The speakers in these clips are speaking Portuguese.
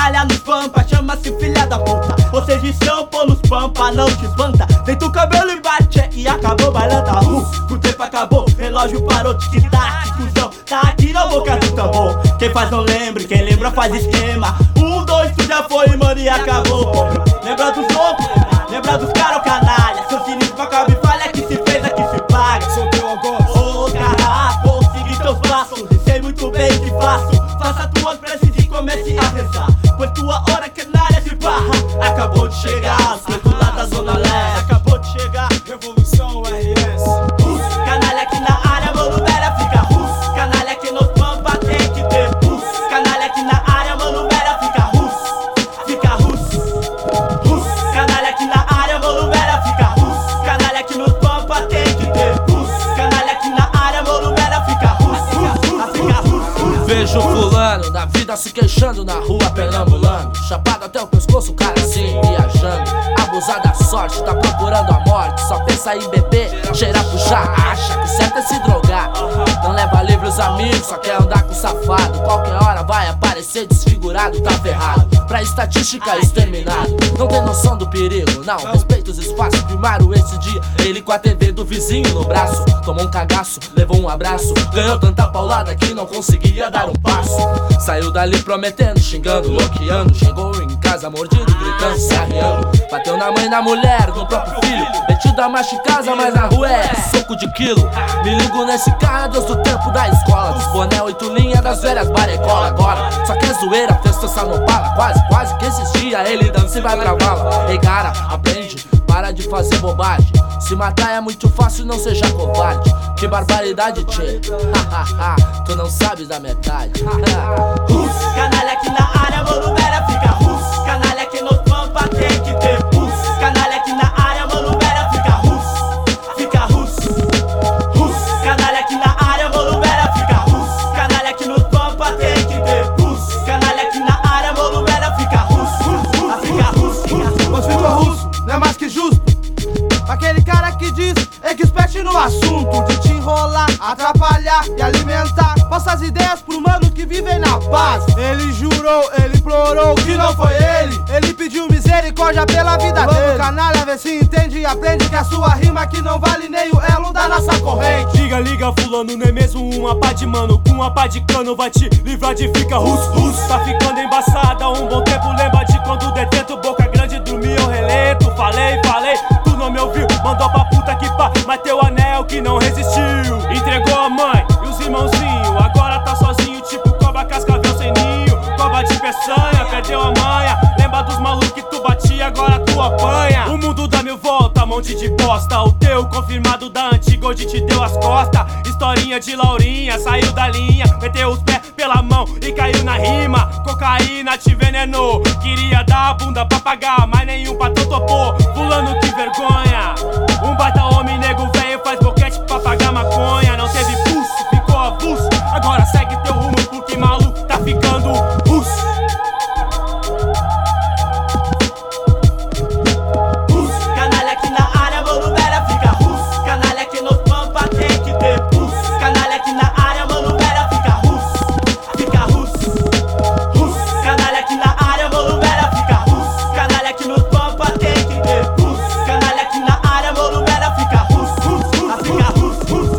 canalha nos pampa, chama-se filha da puta. Vocês de sampo nos pampa, não te espanta. Deita o cabelo e bate e acabou bailando. O tempo acabou, relógio parou, tic-tac, cuzão, tá aqui na boca do tambor. Quem faz não lembra, quem lembra faz esquema. 1, 2, tu já foi, mano, e acabou. Lembra dos loucos, lembra dos caras, o canalha. Seu sinistro acaba e falha, que se fez, aqui se paga. Sou teu algoz. Ô carrasco, segui teus passos, sei muito bem que faço. Faça tuas preces e comece a rezar, pois tua hora canalha de barra acabou de chegar. Do lado da zona leste, acabou de chegar. Revolução RS. Canalha aqui na área, mano, velha fica russo. Canalha aqui nos pampa tem que ter pulso. Canalha aqui na área, mano, velha fica russo. Fica russo. Canalha aqui na área, mano, velha fica russo. Canalha aqui nos pampa tem que ter pulso. Canalha aqui na área, mano, velha fica russo. Fica russo. Vejo fulano da vida se queixando na rua perambulando, chapado até o pescoço, o cara assim viajando. Abusar da sorte, tá procurando a morte, só pensa em beber, cheirar, puxar, acha que certo é se drogar. Não leva livre os amigos, só quer andar com safado. Qualquer hora vai aparecer desfigurado, tá ferrado. Pra estatística exterminado, não tem noção do perigo, não respeita os espaços. Primaram esse dia, ele com a TV do vizinho no braço. Tomou um cagaço, levou um abraço, ganhou tanta paulada que não conseguia dar um passo. Saiu dali prometendo, xingando, bloqueando. Chegou em casa mordido, gritando, se arriando. Bateu na mãe, na mulher, no próprio filho. Metido a macho em casa, mas na rua é soco de quilo. Me ligo nesse cara desde o tempo da escola, dos boné 8 linhas, das velhas barecola. Agora só que é zoeira, festança no bala. Quase que existia, ele dança e vai pra vala. Ei cara, aprende, para de fazer bobagem. Se matar é muito fácil, não seja covarde. Que barbaridade, tchê. Tu não sabes da metade. Canalha aqui na área, mano, velha fica russo. Canalha aqui nos pampa tem que ter pulso. Canalha aqui na área, mano, velha fica russo. Fica russo. Canalha aqui na área, mano, velha fica russo. Canalha aqui nos pampa tem que ter pulso. Canalha aqui na área, mano, velha fica russo. Fica russo. Mas ficou russo, não é mais que justo. Aquele cara que diz expert no assunto, de te enrolar, atrapalhar e alimentar falsas ideias pro mano que vivem na paz. Ele jurou, ele implorou que não foi ele. Ele pediu misericórdia pela vida dele. Vamos canalha, vê se entende e aprende que a sua rima que não vale nem o elo da nossa corrente. Liga fulano, não é mesmo uma pá de mano. Com uma pá de cano vai te livrar de fica russo. Tá ficando embaçada, um bom tempo lembra de quando detento boca grande dormia eu relento. Falei, tu não me ouviu, mandou pra puta que pá. Mas teu anel que não resistiu, entregou a mãe e os irmãozinhos. Agora tá sozinho, tipo cobra cascavel sem ninho. Cobra de peçanha, perdeu a manha. Lembra dos malucos que tu batia, agora tu apanha. O mundo dá mil voltas, monte de bosta. O teu confirmado da antiga hoje te deu as costas. Historinha de Laurinha, saiu da linha, meteu os pés pela mão e caiu na rima. Cocaína te envenenou, queria dar a bunda pra pagar, mas nenhum patrão topou. Fulano que vergonha, um baita homem nego velho faz boquete pra pagar maconha. Não teve pulso, ficou avulso, agora segue teu rumo porque maluco tá ficando russo. Canalha aqui na área, mano, velha fica russo. Canalha aqui nos pampa tem que ter pulso. Canalha aqui na área, mano, velha fica russo. Fica russo. Canalha aqui na área, mano, velha fica russo. Canalha aqui nos pampa tem que ter pulso. Canalha aqui na área, mano, velha fica russo. Fica russo.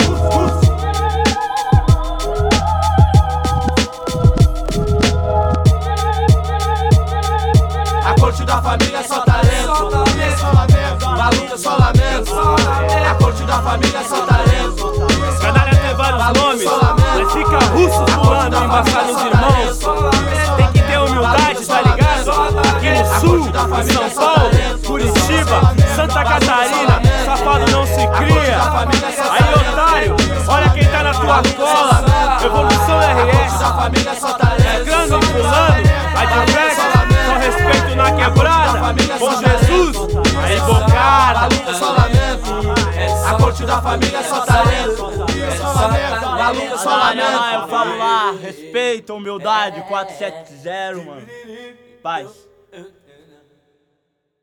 A corte da família é só talento, na luta só lamento. A corte da família é só talento. Canalha tem vários nomes, mas fica russo fulano, embaçado nos irmãos. Tem que ter humildade, tá ligado? Aqui no sul, em São Paulo, Curitiba, Santa Catarina, safado não se cria. Aí otário, olha quem tá na tua cola. Revolução RS, é grande fulano, adverte, só respeito na quebrada. Com Jesus, aí bocada. A corte da família é só talento. Na luta só lamento. Eu falo lá, respeito, humildade, 470, mano. Paz.